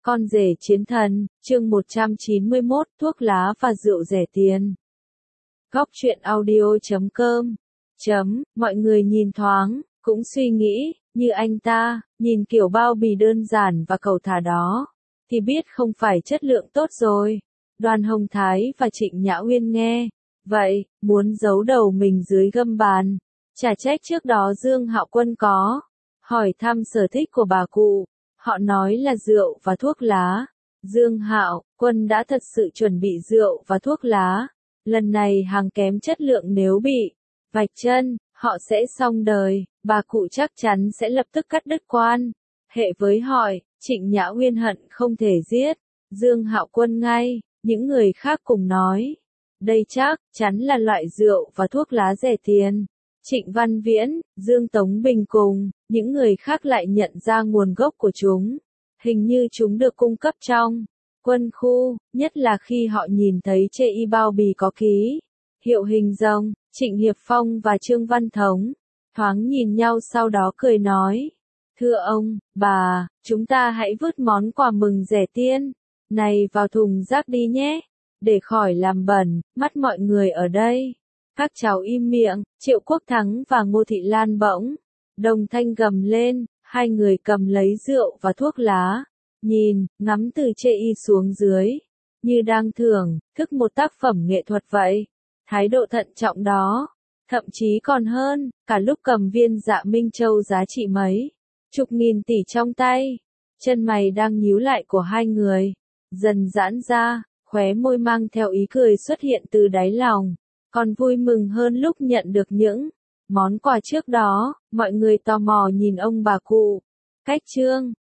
Con rể chiến thần, chương 191, thuốc lá và rượu rẻ tiền. Góc truyện audio.com. Mọi người nhìn thoáng, cũng suy nghĩ, như anh ta, nhìn kiểu bao bì đơn giản và cầu thả đó, thì biết không phải chất lượng tốt rồi. Đoàn Hồng Thái và Trịnh Nhã Uyên nghe vậy, muốn giấu đầu mình dưới gâm bàn. Chả trách trước đó Dương Hạo Quân có hỏi thăm sở thích của bà cụ. Họ nói là rượu và thuốc lá. Dương Hạo Quân đã thật sự chuẩn bị rượu và thuốc lá. Lần này hàng kém chất lượng, nếu bị vạch chân, họ sẽ xong đời. Bà cụ chắc chắn sẽ lập tức cắt đứt quan hệ với hỏi. Trịnh Nhã Uyên hận không thể giết Dương Hạo Quân ngay. Những người khác cùng nói, đây chắc chắn là loại rượu và thuốc lá rẻ tiền. Trịnh Văn Viễn, Dương Tống Bình cùng những người khác lại nhận ra nguồn gốc của chúng. Hình như chúng được cung cấp trong quân khu, nhất là khi họ nhìn thấy chê y bao bì có ký hiệu hình rồng. Trịnh Hiệp Phong và Trương Văn Thống thoáng nhìn nhau, sau đó cười nói, thưa ông, bà, chúng ta hãy vứt món quà mừng rẻ tiền này vào thùng rác đi nhé, để khỏi làm bẩn mắt mọi người ở đây. Các cháu im miệng. Triệu Quốc Thắng và Ngô Thị Lan bỗng đồng thanh gầm lên. Hai người cầm lấy rượu và thuốc lá, nhìn, ngắm từ chê y xuống dưới, như đang thưởng thức một tác phẩm nghệ thuật vậy. Thái độ thận trọng đó, thậm chí còn hơn cả lúc cầm viên Dạ Minh Châu giá trị mấy chục nghìn tỷ trong tay. Chân mày đang nhíu lại của hai người dần giãn ra, khóe môi mang theo ý cười xuất hiện từ đáy lòng. Còn vui mừng hơn lúc nhận được những món quà trước đó. Mọi người tò mò nhìn ông bà cụ. Cách Trương